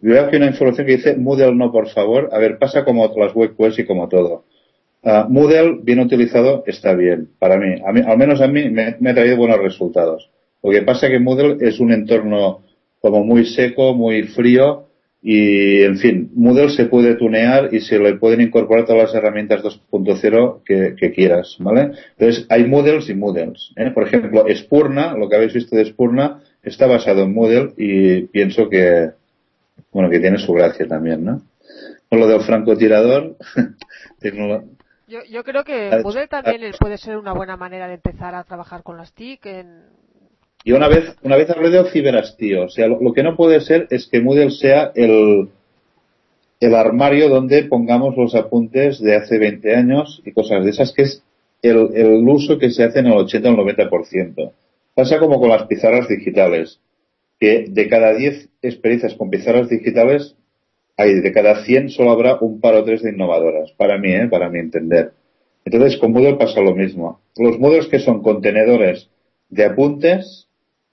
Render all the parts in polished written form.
veo aquí una información que dice Moodle no, por favor. A ver, pasa como las webquests y como todo. Moodle, bien utilizado, está bien. Para mí, al menos a mí, me ha traído buenos resultados. Lo que pasa es que Moodle es un entorno como muy seco, muy frío, y, en fin, Moodle se puede tunear y se le pueden incorporar todas las herramientas 2.0 que quieras, ¿vale? Entonces, hay Moodles y Moodles, ¿eh? Por ejemplo, Spurna, lo que habéis visto de Spurna, está basado en Moodle y pienso que, bueno, que tiene su gracia también, ¿no? Con lo del francotirador, Yo creo que Moodle también puede ser una buena manera de empezar a trabajar con las TIC. Y una vez hablé de ciberhastío. O sea, lo que no puede ser es que Moodle sea el armario donde pongamos los apuntes de hace 20 años y cosas de esas, que es el uso que se hace en el 80 o el 90%. Pasa como con las pizarras digitales, que de cada 10 experiencias con pizarras digitales, de cada 100 solo habrá un par o tres de innovadoras, para mi entender. Entonces, con Moodle pasa lo mismo. Los Moodles que son contenedores de apuntes,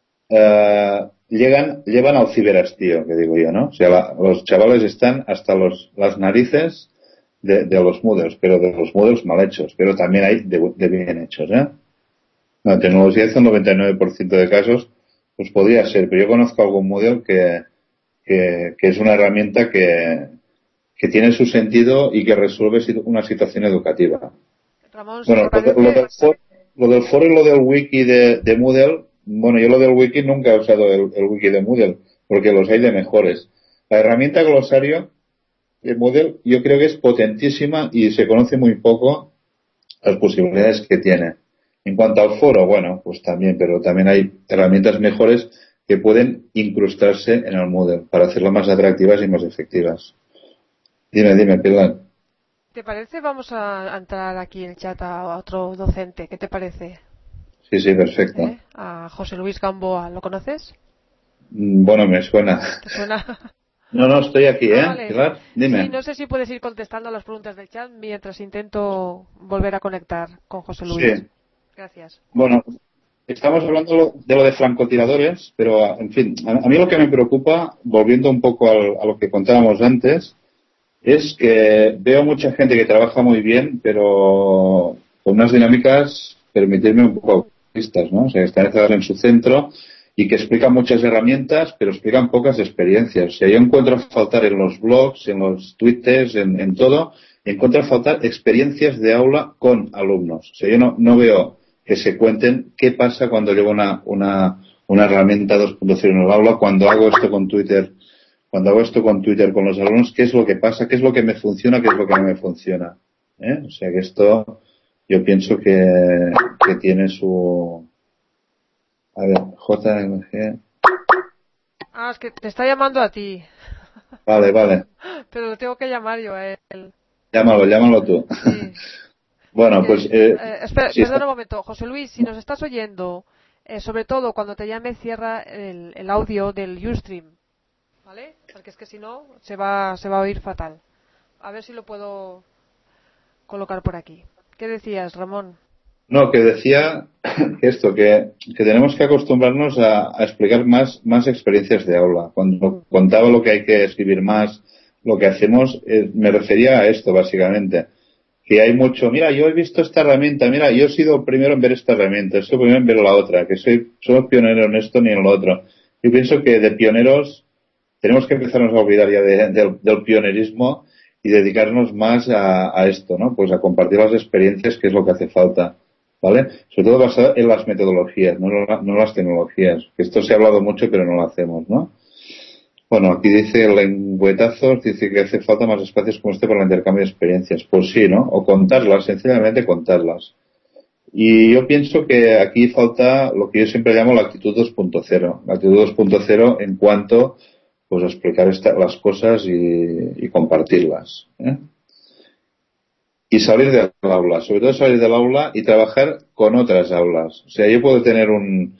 llevan al ciberhastío, que digo yo, ¿no? O sea, los chavales están hasta las narices de los Moodles, pero de los Moodles mal hechos, pero también hay de bien hechos, ¿eh? La tecnología hace un 99% de casos, pues podría ser, pero yo conozco algún Moodle que es una herramienta que tiene su sentido y que resuelve una situación educativa. Ramón, bueno, lo del foro y lo del wiki de Moodle, bueno, yo lo del wiki nunca he usado el wiki de Moodle, porque los hay de mejores. La herramienta glosario de Moodle yo creo que es potentísima y se conoce muy poco las posibilidades que tiene. En cuanto al foro, bueno, pues también, pero también hay herramientas mejores que pueden incrustarse en el Moodle para hacerlo más atractivas y más efectivas. Dime, Pilar. ¿Te parece? Vamos a entrar aquí en el chat a otro docente. ¿Qué te parece? Sí, perfecto. A José Luis Gamboa. ¿Lo conoces? Bueno, me suena. ¿Te suena? No, estoy aquí, Vale. Pilar, dime. Sí, no sé si puedes ir contestando a las preguntas del chat mientras intento volver a conectar con José Luis. Sí. Gracias. Bueno, estamos hablando de lo de francotiradores, pero, en fin, a mí lo que me preocupa, volviendo un poco a lo que contábamos antes, es que veo mucha gente que trabaja muy bien, pero con unas dinámicas, permitirme un poco autistas, ¿no? O sea, que están encerradas en su centro y que explican muchas herramientas, pero explican pocas experiencias. O sea, yo encuentro faltar en los blogs, en los twitters, en todo, encuentro faltar experiencias de aula con alumnos. O sea, yo no veo que se cuenten qué pasa cuando llevo una herramienta 2.0 en el aula, cuando hago esto con Twitter con los alumnos, qué es lo que pasa, qué es lo que me funciona, qué es lo que no me funciona. O sea que esto yo pienso que tiene su... A ver, JMG... Es que te está llamando a ti. Vale. Pero lo tengo que llamar yo a él. Llámalo tú. Sí. Bueno, pues... espera, sí, perdona un momento. José Luis, si nos estás oyendo, sobre todo cuando te llame, cierra el audio del Ustream. ¿Vale? Porque es que si no, se va a oír fatal. A ver si lo puedo colocar por aquí. ¿Qué decías, Ramón? No, que decía que tenemos que acostumbrarnos a explicar más experiencias de aula. Cuando contaba lo que hay que escribir más, lo que hacemos, me refería a esto básicamente. Que hay mucho, mira, yo he visto esta herramienta, mira, yo he sido el primero en ver esta herramienta, he sido el primero en ver la otra, que somos pioneros en esto ni en lo otro. Yo pienso que de pioneros tenemos que empezarnos a olvidar ya del pionerismo y dedicarnos más a esto, ¿no? Pues a compartir las experiencias, que es lo que hace falta, ¿vale? Sobre todo basado en las metodologías, no las tecnologías. Que esto se ha hablado mucho, pero no lo hacemos, ¿no? Bueno, aquí dice el lengüetazos, dice que hace falta más espacios como este para el intercambio de experiencias. Pues sí, ¿no? O contarlas, sencillamente contarlas. Y yo pienso que aquí falta lo que yo siempre llamo la actitud 2.0. La actitud 2.0 en cuanto pues a explicar las cosas y compartirlas. Y salir del aula, sobre todo salir del aula y trabajar con otras aulas. O sea, yo puedo tener un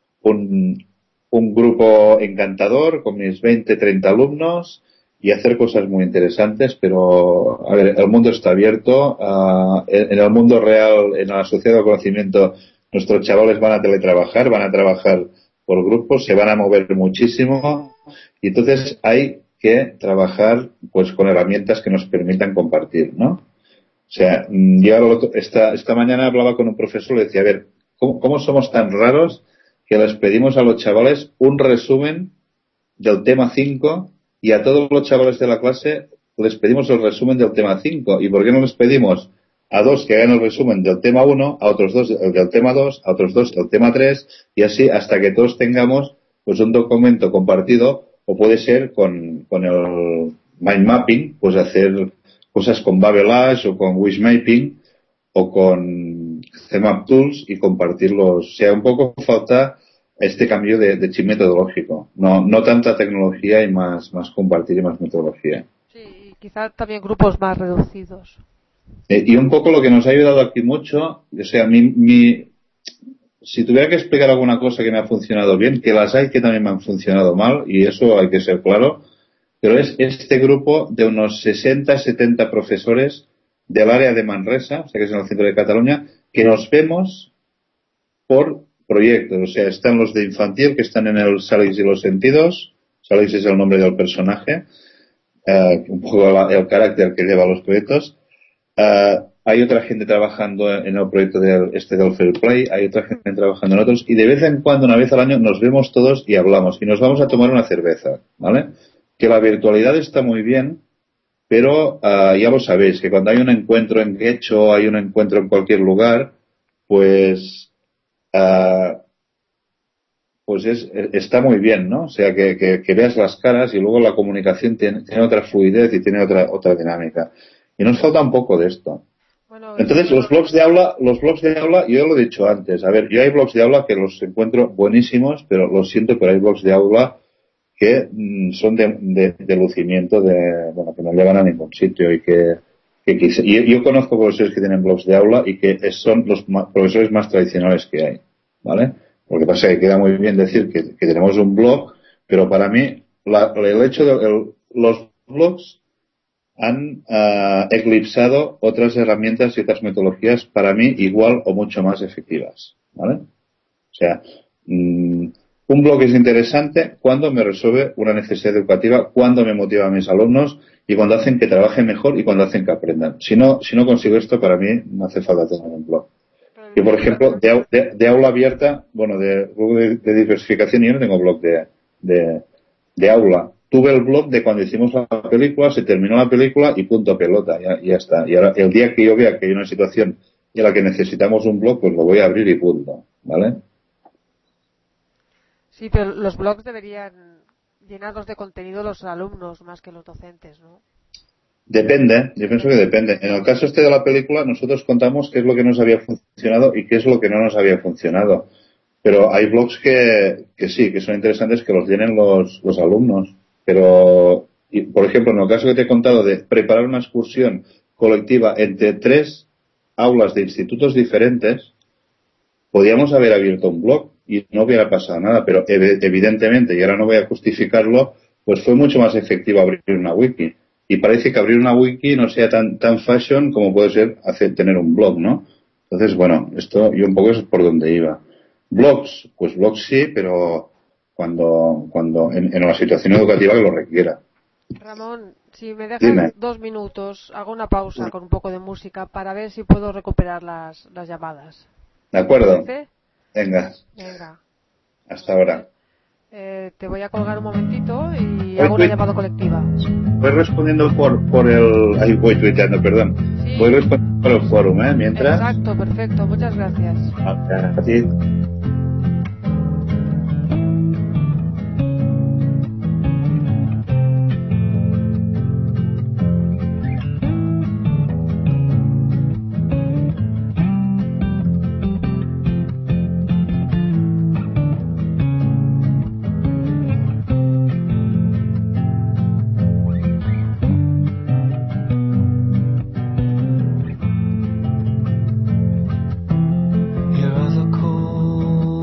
grupo encantador con mis 20, 30 alumnos y hacer cosas muy interesantes, pero, a ver, el mundo está abierto. En el mundo real, en la sociedad del conocimiento, nuestros chavales van a trabajar por grupos, se van a mover muchísimo y entonces hay que trabajar pues con herramientas que nos permitan compartir, ¿no? O sea, yo esta mañana hablaba con un profesor y le decía, a ver, ¿cómo somos tan raros que les pedimos a los chavales un resumen del tema 5 y a todos los chavales de la clase les pedimos el resumen del tema 5? ¿Y por qué no les pedimos a dos que hagan el resumen del tema 1, a otros dos el del tema 2, a otros dos el tema 3 y así hasta que todos tengamos pues un documento compartido, o puede ser con el mind mapping, pues hacer cosas con Babelage o con Wishmapping o con CMap Tools y compartirlos? O sea, un poco falta este cambio de chip metodológico. No tanta tecnología y más compartir y más metodología. Sí, y quizá también grupos más reducidos. Y un poco lo que nos ha ayudado aquí mucho, o sea, si tuviera que explicar alguna cosa que me ha funcionado bien, que las hay que también me han funcionado mal, y eso hay que ser claro, pero es este grupo de unos 60-70 profesores del área de Manresa, o sea que es en el centro de Cataluña, que nos vemos por proyectos. O sea, están los de infantil que están en el Sálix y los Sentidos. Sálix es el nombre del personaje, un poco el carácter que lleva los proyectos. Hay otra gente trabajando en el proyecto del Fair Play, hay otra gente trabajando en otros, y de vez en cuando, una vez al año, nos vemos todos y hablamos, y nos vamos a tomar una cerveza, ¿vale? Que la virtualidad está muy bien, pero ya lo sabéis, que cuando hay un encuentro en Getxo, hay un encuentro en cualquier lugar, pues está muy bien, ¿no? O sea, que veas las caras y luego la comunicación tiene otra fluidez y tiene otra dinámica. Y nos falta un poco de esto. Bueno, entonces, los blogs de aula, yo lo he dicho antes. A ver, yo hay blogs de aula que los encuentro buenísimos, pero lo siento, pero hay blogs de aula que son de lucimiento, que no llevan a ningún sitio y y yo conozco profesores que tienen blogs de aula y que son los profesores más tradicionales que hay, ¿vale? Lo que pasa es que queda muy bien decir que tenemos un blog, pero para mí el hecho de los blogs han eclipsado otras herramientas y otras metodologías para mí igual o mucho más efectivas, ¿vale? O sea, un blog es interesante cuando me resuelve una necesidad educativa, cuando me motiva a mis alumnos y cuando hacen que trabajen mejor y cuando hacen que aprendan. Si no consigo esto, para mí no hace falta tener un blog. Yo, por ejemplo, de aula abierta, bueno, de diversificación, yo no tengo blog de aula. Tuve el blog de cuando hicimos la película, se terminó la película y punto pelota, ya está. Y ahora, el día que yo vea que hay una situación en la que necesitamos un blog, pues lo voy a abrir y punto, ¿vale? Sí, pero los blogs deberían llenarlos de contenido los alumnos más que los docentes, ¿no? Depende, yo pienso que depende. En el caso de la película, nosotros contamos qué es lo que nos había funcionado y qué es lo que no nos había funcionado. Pero hay blogs que sí, que son interesantes que los llenen los alumnos. Pero, por ejemplo, en el caso que te he contado de preparar una excursión colectiva entre 3 aulas de institutos diferentes, podíamos haber abierto un blog y no hubiera pasado nada, pero evidentemente, y ahora no voy a justificarlo, pues fue mucho más efectivo abrir una wiki. Y parece que abrir una wiki no sea tan fashion como puede ser tener un blog, ¿no? Entonces, bueno, esto yo un poco es por donde iba. Blogs, pues blogs sí, pero cuando en una situación educativa que lo requiera. Ramón, si me dejas Dime. 2 minutos, hago una pausa con un poco de música para ver si puedo recuperar las llamadas. ¿De acuerdo? ¿Te Venga. Hasta ahora. Te voy a colgar un momentito y hago una llamada colectiva. Voy respondiendo por el... Ay, voy tuiteando, perdón. Sí. Voy respondiendo por el foro, mientras... Exacto, perfecto. Muchas gracias. A ti. Here are the cold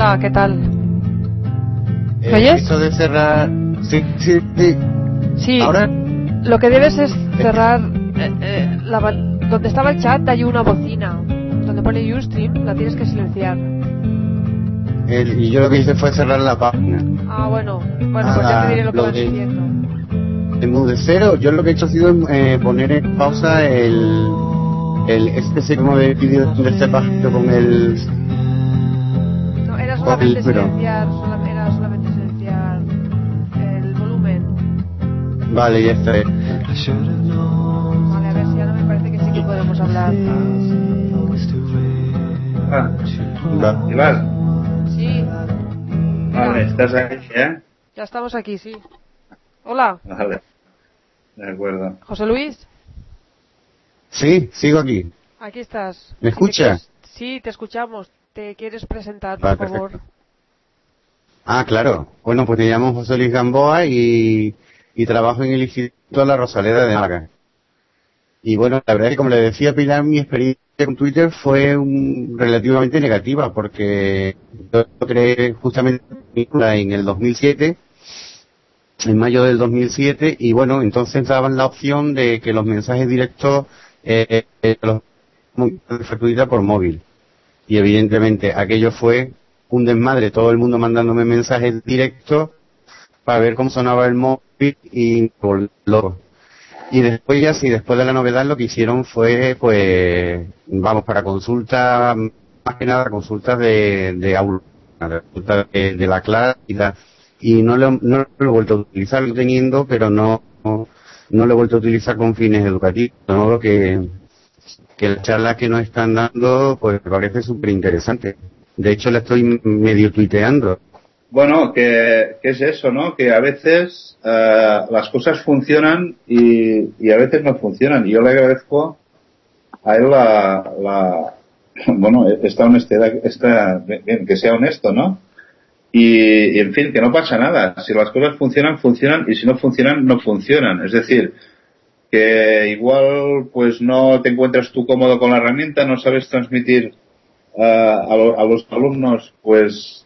Hola, ¿qué tal? ¿Me oyes? Eso de cerrar... Sí. Sí. Ahora... Lo que debes es cerrar... donde estaba el chat hay una bocina. Donde pone Ustream, la tienes que silenciar. Y yo lo que hice fue cerrar la página. Ah, bueno, pues ya te diré lo que vas diciendo. Enmudecero, yo lo que he hecho ha sido poner en pausa este como de vídeo de este página con el... No, era solamente silenciar, era solamente silenciar el volumen. Vale, ya está. Vale, a ver si ahora me parece que sí que podemos hablar. Iván. Sí. Vale, ¿estás aquí, Ya estamos aquí, sí. Hola. Vale, de acuerdo. ¿José Luis? Sí, sigo aquí. Aquí estás. ¿Me escuchas? Sí, te escuchamos. ¿Te quieres presentar, por Vale, favor? perfecto. Ah, claro. Bueno, pues me llamo José Luis Gamboa y trabajo en el Instituto La Rosaleda de Málaga. Y bueno, la verdad es que, como le decía Pilar, mi experiencia con Twitter fue relativamente negativa, porque yo creé justamente en el 2007, en mayo del 2007, y bueno, entonces daban la opción de que los mensajes directos los Twitter por móvil. Y evidentemente aquello fue un desmadre, todo el mundo mandándome mensajes directos para ver cómo sonaba el móvil y por loco. Y después ya sí, después de la novedad lo que hicieron fue, pues, vamos, para consultas, más que nada consultas de aula, consultas de la clase y no lo he vuelto a utilizar, lo teniendo, pero no lo he vuelto a utilizar con fines educativos, de modo que las charlas que nos están dando, pues me parece súper interesante. De hecho, la estoy medio tuiteando. Bueno, que es eso, ¿no? Que a veces las cosas funcionan y a veces no funcionan. Y yo le agradezco a él bueno, esta honestidad, bien, que sea honesto, ¿no? Y en fin, que no pasa nada. Si las cosas funcionan, funcionan, y si no funcionan, no funcionan. Es decir, que igual pues no te encuentras tú cómodo con la herramienta, no sabes transmitir a los alumnos pues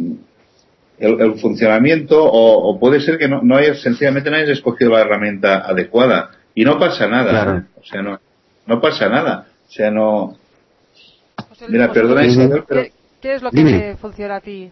el funcionamiento, o puede ser que no hayas, sencillamente no hayas escogido la herramienta adecuada, y no pasa nada. Claro. O sea, no pasa nada. O sea, no... Mira, José perdona Luis, Isabel, pero... ¿Qué es lo que Dime. te funciona a ti?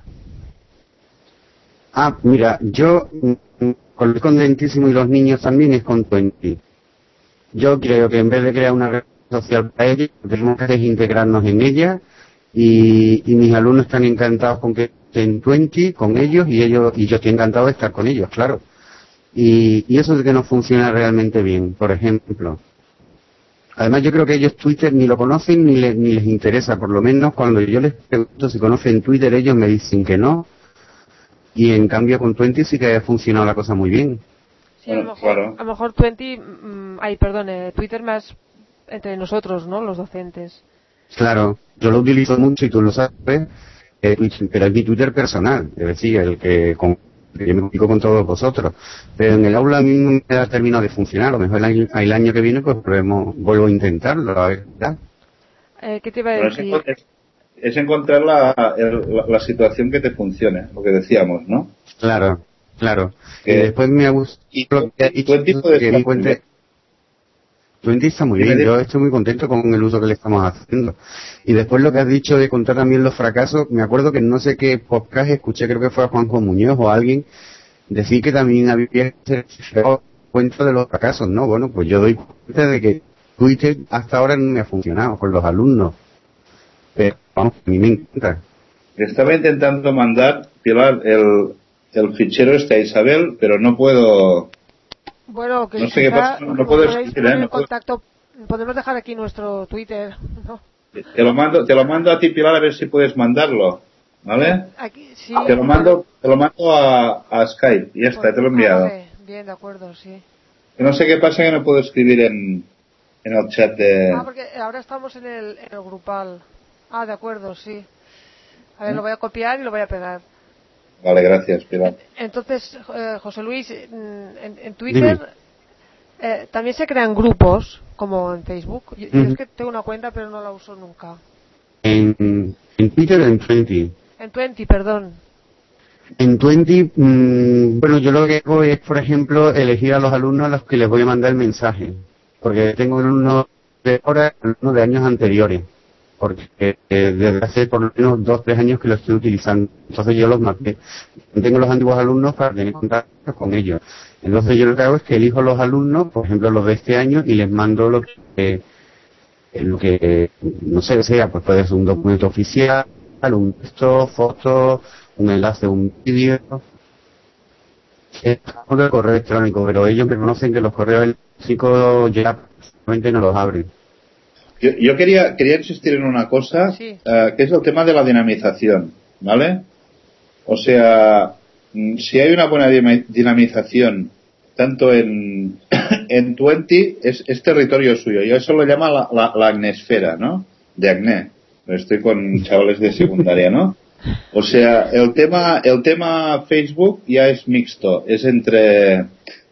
Ah, mira, yo con el contentísimo y los niños también es con Twenty. Yo creo que en vez de crear una red social para ellos, lo que tenemos que hacer es integrarnos en ella, y mis alumnos están encantados con que estén Twenty con ellos, y yo estoy encantado de estar con ellos, claro. Y eso es que no funciona realmente bien, por ejemplo. Además, yo creo que ellos Twitter ni lo conocen ni les interesa, por lo menos cuando yo les pregunto si conocen Twitter, ellos me dicen que no, y en cambio con Twenty sí que ha funcionado la cosa muy bien. Sí, a lo mejor Twitter más entre nosotros, ¿no? Los docentes. Claro, yo lo utilizo mucho y tú lo sabes, pero es mi Twitter personal, es decir, el que yo me comunico con todos vosotros. Pero en el aula a mí no me ha terminado de funcionar. A lo mejor el año que viene pues vuelvo a intentarlo, a ver. ¿Qué te iba a decir? Es encontrar la situación que te funcione, lo que decíamos, ¿no? Claro. Y después me ha gustado Twenty está muy bien, yo estoy muy contento con el uso que le estamos haciendo. Y después lo que has dicho de contar también los fracasos, me acuerdo que en no sé qué podcast escuché, creo que fue a Juanjo Muñoz o a alguien, decir que también había dado cuenta de los fracasos, ¿no? Bueno, pues yo doy cuenta de que Twitter hasta ahora no me ha funcionado con los alumnos. Pero vamos, a mí me encanta. Estaba intentando mandar, Pilar, el fichero a Isabel, pero no puedo... Bueno, que no sé qué pasa, no puedo escribir, en contacto, podemos dejar aquí nuestro Twitter, ¿no? Te lo mando a ti, Pilar, a ver si puedes mandarlo, ¿vale? Aquí, sí, te lo mando a Skype y ya está, te lo he enviado. Vale. Bien, de acuerdo, sí. Que no sé qué pasa, que no puedo escribir en el chat de... porque ahora estamos en el grupal. De acuerdo, sí. A ver, lo voy a copiar y lo voy a pegar. Vale, gracias, Pilar. Entonces, José Luis, en Twitter también se crean grupos, como en Facebook. Yo es que tengo una cuenta, pero no la uso nunca. En Twitter, en Twenty. En 20, perdón. En Twenty, bueno, yo lo que hago es, por ejemplo, elegir a los alumnos a los que les voy a mandar el mensaje. Porque tengo alumnos de ahora, alumnos de años anteriores. Porque desde hace por lo menos 2-3 años que lo estoy utilizando. Entonces yo los mapeé. Tengo los antiguos alumnos para tener contacto con ellos. Entonces yo lo que hago es que elijo los alumnos, por ejemplo los de este año, y les mando lo que no sé, sea, pues puede ser un documento oficial, un texto, foto, un enlace, un vídeo, es el correo electrónico, pero ellos me conocen que los correos electrónicos ya prácticamente no los abren. Yo quería insistir en una cosa, Sí. Que es el tema de la dinamización, ¿vale? O sea, si hay una buena dinamización, tanto en Twenty, es territorio suyo. Yo eso lo llamo la agnesfera, ¿no? De acné. Estoy con chavales de secundaria, ¿no? O sea, el tema Facebook ya es mixto, es entre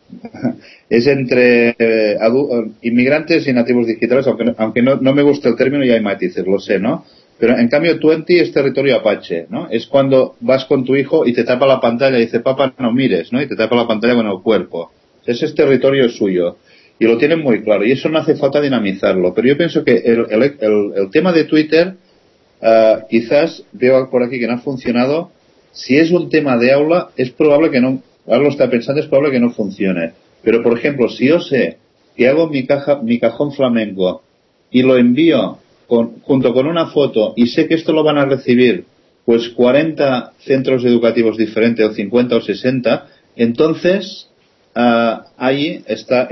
inmigrantes y nativos digitales, aunque no me gusta el término y hay matices, lo sé, ¿no? Pero en cambio Twenty es territorio apache, ¿no? Es cuando vas con tu hijo y te tapa la pantalla y dice, papá, no mires, ¿no? Y te tapa la pantalla con el cuerpo. Ese es territorio suyo. Y lo tienen muy claro. Y eso no hace falta dinamizarlo. Pero yo pienso que el tema de Twitter, quizás veo por aquí que no ha funcionado. Si es un tema de aula, es probable que no, ahora lo está pensando, es probable que no funcione. Pero, por ejemplo, si yo sé que hago mi cajón flamenco y lo envío junto con una foto y sé que esto lo van a recibir pues 40 centros educativos diferentes o 50 o 60, entonces ahí está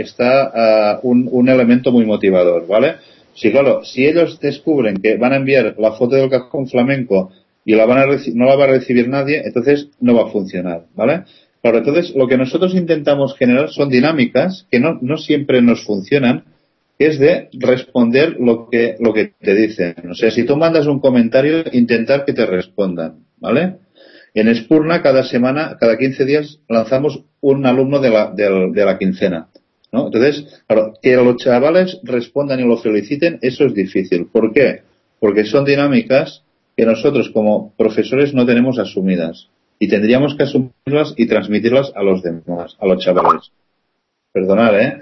un elemento muy motivador, ¿vale? Sí, claro, si ellos descubren que van a enviar la foto del cajón flamenco y no la va a recibir nadie, entonces no va a funcionar, ¿vale? Claro, entonces lo que nosotros intentamos generar son dinámicas que no siempre nos funcionan, que es de responder lo que te dicen. O sea, si tú mandas un comentario, intentar que te respondan, ¿vale? En Espurna, cada semana, cada 15 días, lanzamos un alumno de la quincena, ¿no? Entonces, claro, que los chavales respondan y lo feliciten, eso es difícil. ¿Por qué? Porque son dinámicas que nosotros como profesores no tenemos asumidas. Y tendríamos que asumirlas y transmitirlas a los demás, a los chavales. Perdonad, ¿eh?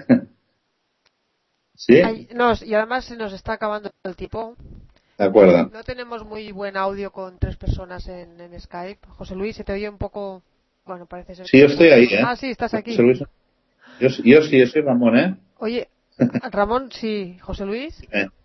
¿Sí? Y además se nos está acabando el tiempo. De acuerdo. No tenemos muy buen audio con 3 personas en Skype. José Luis, se te oye un poco... Bueno, parece ser... Sí, yo estoy ahí, ¿eh? Ah, sí, estás aquí. José Luis. Yo sí, soy Ramón, ¿eh? Oye, Ramón, sí. José Luis.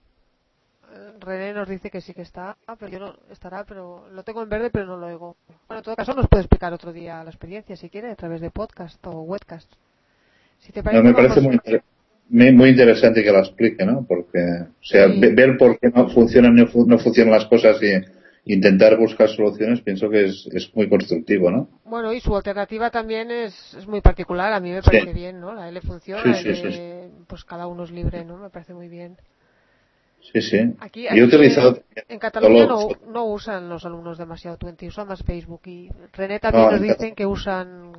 René nos dice que sí que está, pero yo no estará, pero lo tengo en verde, pero no lo oigo. Bueno, en todo caso nos puede explicar otro día la experiencia, si quiere, a través de podcast o webcast. Si te parece, Me parece muy interesante que lo explique, ¿no? Porque, o sea, sí. Ver por qué no funcionan las cosas y intentar buscar soluciones, pienso que es muy constructivo, ¿no? Bueno, y su alternativa también es muy particular, a mí me parece bien, ¿no? La L funciona, sí. Pues cada uno es libre, ¿no? Me parece muy bien. Sí. Aquí Yo he utilizado... en Cataluña no usan los alumnos demasiado Twenty, usan más Facebook. Y René también nos dicen que usan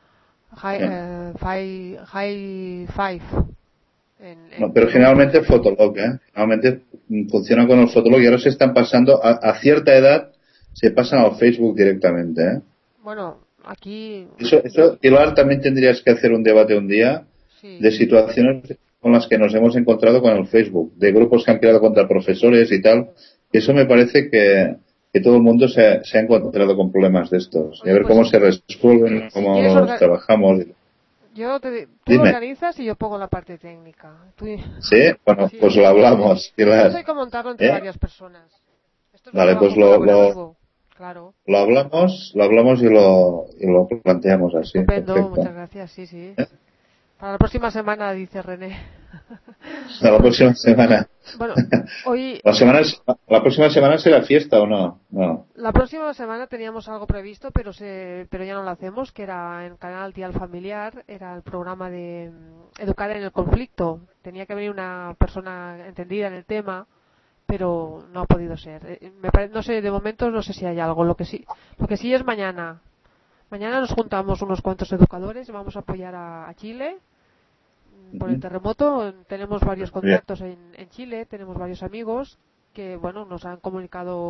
High Five. No, pero generalmente Fotolog, ¿eh? Generalmente funciona con el Fotolog y ahora se están pasando, a cierta edad, se pasan al Facebook directamente, ¿eh? Bueno, aquí... Eso, Pilar, también tendrías que hacer un debate un día de situaciones con las que nos hemos encontrado con el Facebook, de grupos que han creado contra profesores y tal. Eso me parece que todo el mundo se ha encontrado con problemas de estos. Y a ver cómo se resuelven, cómo los trabajamos. Tú lo organizas y yo pongo la parte técnica. Sí, bueno, pues lo hablamos. Eso hay que montarlo entre varias personas. Esto es vale, pues claro. Lo hablamos y lo planteamos así. Estupendo, perfecto. muchas gracias, sí. Para la próxima semana, dice René. La próxima semana. Bueno, hoy... ¿La próxima semana será fiesta o no? No. La próxima semana teníamos algo previsto, pero ya no lo hacemos, que era en Canal Dial Familiar, era el programa de Educar en el Conflicto. Tenía que venir una persona entendida en el tema, pero no ha podido ser. No sé, de momento no sé si hay algo. Lo que sí es mañana. Mañana nos juntamos unos cuantos educadores y vamos a apoyar a Chile por el terremoto. Tenemos varios contactos en Chile, tenemos varios amigos que, bueno, nos han comunicado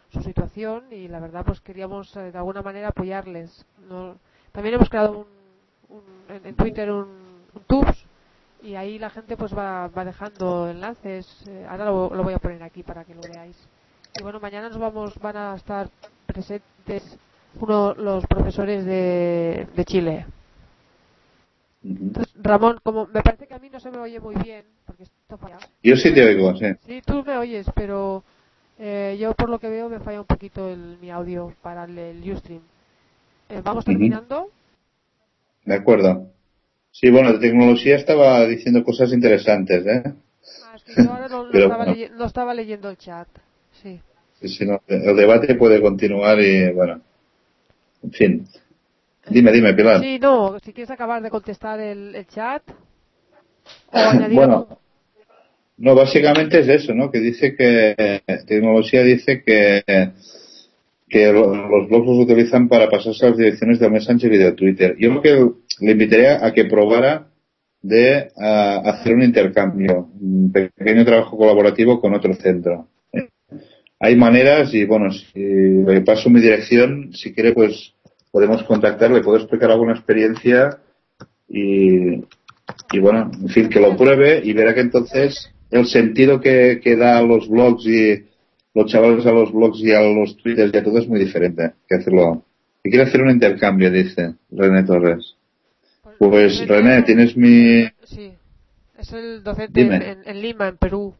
su situación y la verdad pues queríamos de alguna manera apoyarles. También hemos creado en Twitter un tubes y ahí la gente pues va dejando enlaces. Ahora lo voy a poner aquí para que lo veáis. Y bueno, mañana van a estar presentes los profesores de Chile. Entonces, Ramón, como me parece que a mí no se me oye muy bien, porque esto falla. Yo sí te oigo, sí. Sí, tú me oyes, pero yo por lo que veo me falla un poquito mi audio para el Ustream. ¿Vamos terminando? De acuerdo. Sí, bueno, de tecnología estaba diciendo cosas interesantes, ¿eh? Es que yo ahora no estaba leyendo el chat. Sí. Sí, no, el debate puede continuar y, bueno, en fin. Dime, Pilar. Sí, no, si quieres acabar de contestar el chat o añadir Bueno, no, básicamente es eso, ¿no? Que dice que tecnología dice que los blogs los utilizan para pasarse a las direcciones de Messenger y de Twitter. Yo lo que le invitaría a que probara de hacer un intercambio, un pequeño trabajo colaborativo con otro centro. Hay maneras y, bueno, si le paso mi dirección, si quiere, pues podemos contactarle, puedo explicar alguna experiencia y bueno, en fin, que lo pruebe y verá que entonces el sentido que da a los blogs y los chavales a los blogs y a los twitters y a todo es muy diferente que hacerlo. Y quiere hacer un intercambio, dice René Torres. Pues René, tienes mi... Sí, es el docente en Lima, en Perú.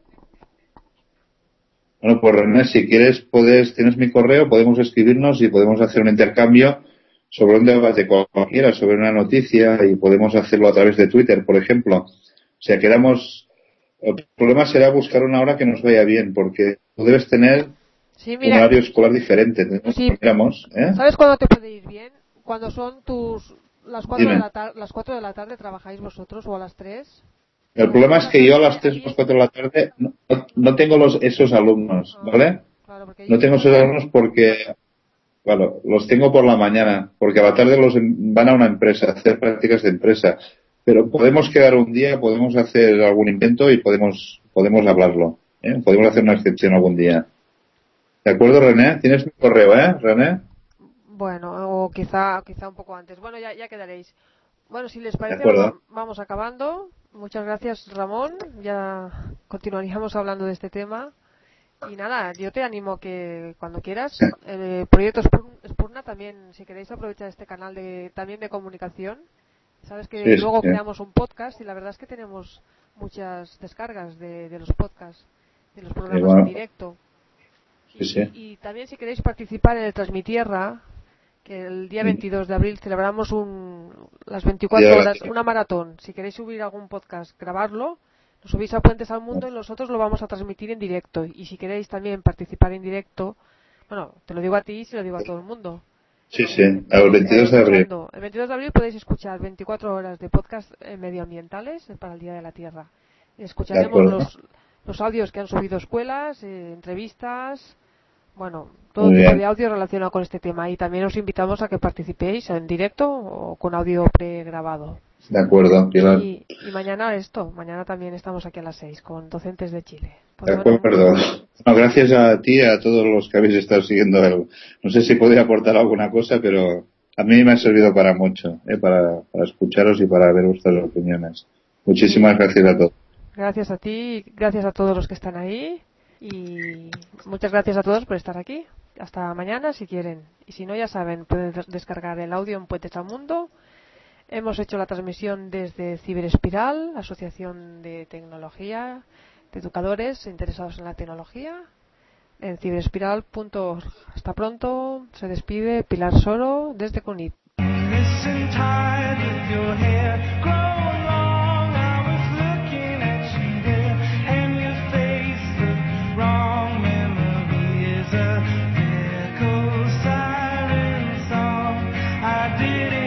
Bueno, pues René, si quieres, tienes mi correo, podemos escribirnos y podemos hacer un intercambio sobre un debate cualquiera, sobre una noticia y podemos hacerlo a través de Twitter, por ejemplo. O sea, el problema será buscar una hora que nos vaya bien, porque tú debes tener un horario escolar diferente. Sí, ¿eh? ¿Sabes cuándo te puede ir bien? Cuando son las 4 de la tarde, ¿trabajáis vosotros o a las 3? El problema es que yo a las 3 o las 4 de la tarde no tengo esos alumnos, ¿vale? Claro, no tengo esos alumnos porque, claro, los tengo por la mañana, porque a la tarde van a una empresa, a hacer prácticas de empresa. Pero podemos quedar un día, podemos hacer algún invento y podemos hablarlo, ¿eh? Podemos hacer una excepción algún día. ¿De acuerdo, René? Tienes mi correo, René? Bueno, o quizá un poco antes. Bueno, ya quedaréis. Bueno, si les parece, vamos acabando. Muchas gracias, Ramón. Ya continuaríamos hablando de este tema. Y nada, yo te animo que cuando quieras, el proyecto Spurna también, si queréis aprovechar este canal también de comunicación. Sabes que luego creamos un podcast y la verdad es que tenemos muchas descargas de los podcasts, de los programas en directo. Y también si queréis participar en el Transmitierra, que el día 22 de abril celebramos las 24 horas, una maratón. Si queréis subir algún podcast, grabarlo, lo subís a Puentes al Mundo y nosotros lo vamos a transmitir en directo. Y si queréis también participar en directo, bueno, te lo digo a ti y se lo digo a todo el mundo. Sí, el 22 de abril. El 22 de abril podéis escuchar 24 horas de podcast medioambientales para el Día de la Tierra. Escucharemos los audios que han subido escuelas, entrevistas, bueno, todo tipo de audio relacionado con este tema. Y también os invitamos a que participéis en directo o con audio pregrabado. De acuerdo, Pilar. Y mañana mañana también estamos aquí a las 6 con docentes de Chile. Pues de acuerdo. No, gracias a ti y a todos los que habéis estado siguiendo. No sé si podría aportar alguna cosa, pero a mí me ha servido para mucho, para escucharos y para ver vuestras opiniones. Muchísimas gracias a todos. Gracias a ti, gracias a todos los que están ahí y muchas gracias a todos por estar aquí. Hasta mañana si quieren. Y si no, ya saben, pueden descargar el audio en Puentes al Mundo. Hemos hecho la transmisión desde Ciberespiral, Asociación de Tecnología, de educadores interesados en la tecnología, en ciberespiral.org. Hasta pronto, se despide Pilar Soro desde Cunit. I did it.